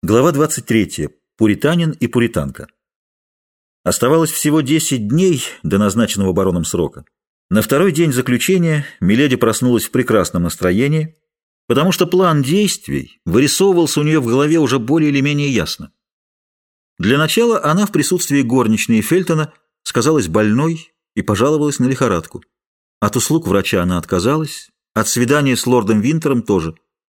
Глава 23. Пуританин и пуританка. Оставалось всего 10 дней до назначенного бароном срока. На второй день заключения миледи проснулась в прекрасном настроении, потому что план действий вырисовывался у нее в голове уже более или менее ясно. Для начала она в присутствии горничной Фельтона сказалась больной и пожаловалась на лихорадку. От услуг врача она отказалась, от свидания с лордом Винтером тоже.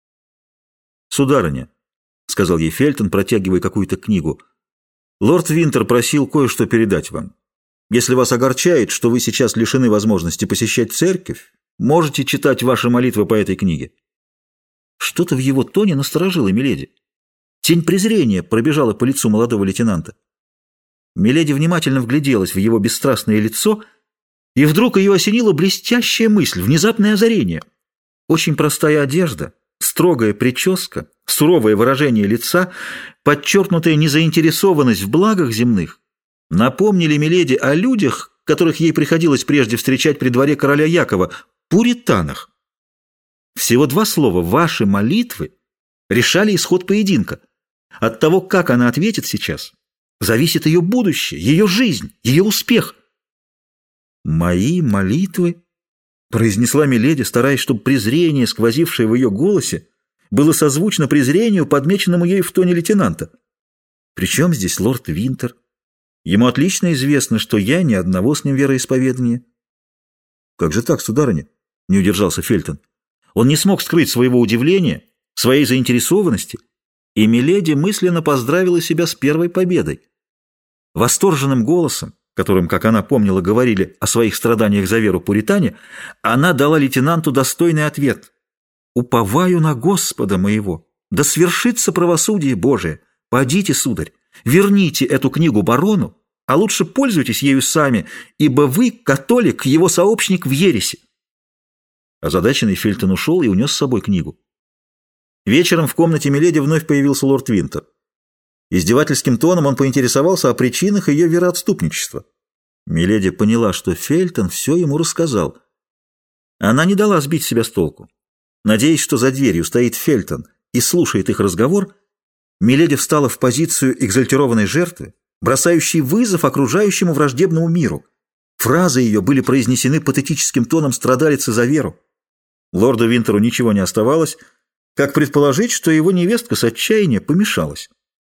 «Сударыня», — сказал ей Фельтон, протягивая какую-то книгу, — «лорд Винтер просил кое-что передать вам. Если вас огорчает, что вы сейчас лишены возможности посещать церковь, можете читать ваши молитвы по этой книге». Что-то в его тоне насторожило миледи. Тень презрения пробежала по лицу молодого лейтенанта. Миледи внимательно вгляделась в его бесстрастное лицо, и вдруг ее осенила блестящая мысль, внезапное озарение. Очень простая одежда, строгая прическа, суровое выражение лица, подчеркнутая незаинтересованность в благах земных напомнили миледи о людях, которых ей приходилось прежде встречать при дворе короля Якова, пуританах. Всего два слова «ваши молитвы» решали исход поединка. От того, как она ответит сейчас, зависит ее будущее, ее жизнь, ее успех. «Мои молитвы», — произнесла миледи, стараясь, чтобы презрение, сквозившее в ее голосе, было созвучно презрению, подмеченному ей в тоне лейтенанта. «Причем здесь лорд Винтер? Ему отлично известно, что я ни одного с ним вероисповедания». «Как же так, сударыня?» — не удержался Фельтон. Он не смог скрыть своего удивления, своей заинтересованности, и миледи мысленно поздравила себя с первой победой. Восторженным голосом, которым, как она помнила, говорили о своих страданиях за веру пуритане, она дала лейтенанту достойный ответ. «Уповаю на Господа моего, да свершится правосудие Божие. Подите, сударь, верните эту книгу барону, а лучше пользуйтесь ею сами, ибо вы, католик, его сообщник в ереси». Озадаченный Фельтон ушел и унес с собой книгу. Вечером в комнате миледи вновь появился лорд Винтер. Издевательским тоном он поинтересовался о причинах ее вероотступничества. Миледи поняла, что Фельтон все ему рассказал. Она не дала сбить себя с толку. Надеясь, что за дверью стоит Фельтон и слушает их разговор, миледи встала в позицию экзальтированной жертвы, бросающей вызов окружающему враждебному миру. Фразы ее были произнесены патетическим тоном страдалицы за веру. Лорду Винтеру ничего не оставалось, как предположить, что его невестка с отчаяния помешалась.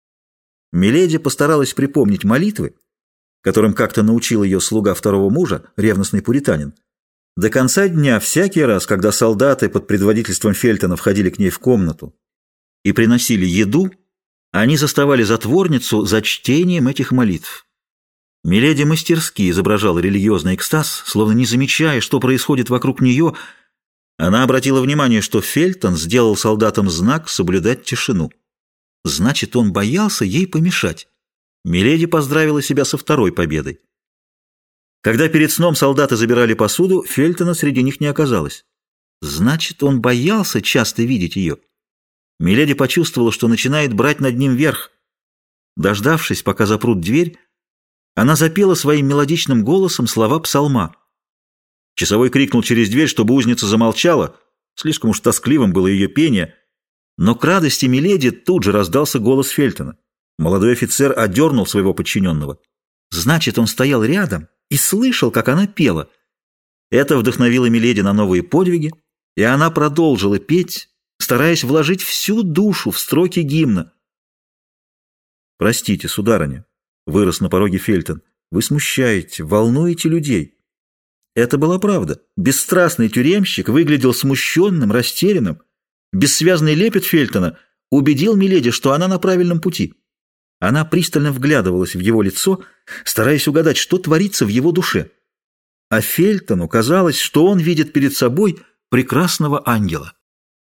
Миледи постаралась припомнить молитвы, которым как-то научил ее слуга второго мужа, ревностный пуританин. До конца дня всякий раз, когда солдаты под предводительством Фельтона входили к ней в комнату и приносили еду, они заставали затворницу за чтением этих молитв. Миледи мастерски изображала религиозный экстаз, словно не замечая, что происходит вокруг нее. Она обратила внимание, что Фельтон сделал солдатам знак соблюдать тишину. Значит, он боялся ей помешать. Миледи поздравила себя со второй победой. Когда перед сном солдаты забирали посуду, Фельтона среди них не оказалось. Значит, он боялся часто видеть ее. Миледи почувствовала, что начинает брать над ним верх. Дождавшись, пока запрут дверь, она запела своим мелодичным голосом слова псалма. Часовой крикнул через дверь, чтобы узница замолчала. Слишком уж тоскливым было ее пение. Но к радости миледи тут же раздался голос Фельтона. Молодой офицер одернул своего подчиненного. Значит, он стоял рядом и слышал, как она пела. Это вдохновило миледи на новые подвиги, и она продолжила петь, стараясь вложить всю душу в строки гимна. «Простите, сударыня», — вырос на пороге Фельтон, — «вы смущаете, волнуете людей». Это была правда. Бесстрастный тюремщик выглядел смущенным, растерянным. Бессвязный лепет Фельтона убедил миледи, что она на правильном пути. Она пристально вглядывалась в его лицо, стараясь угадать, что творится в его душе. А Фельтону казалось, что он видит перед собой прекрасного ангела.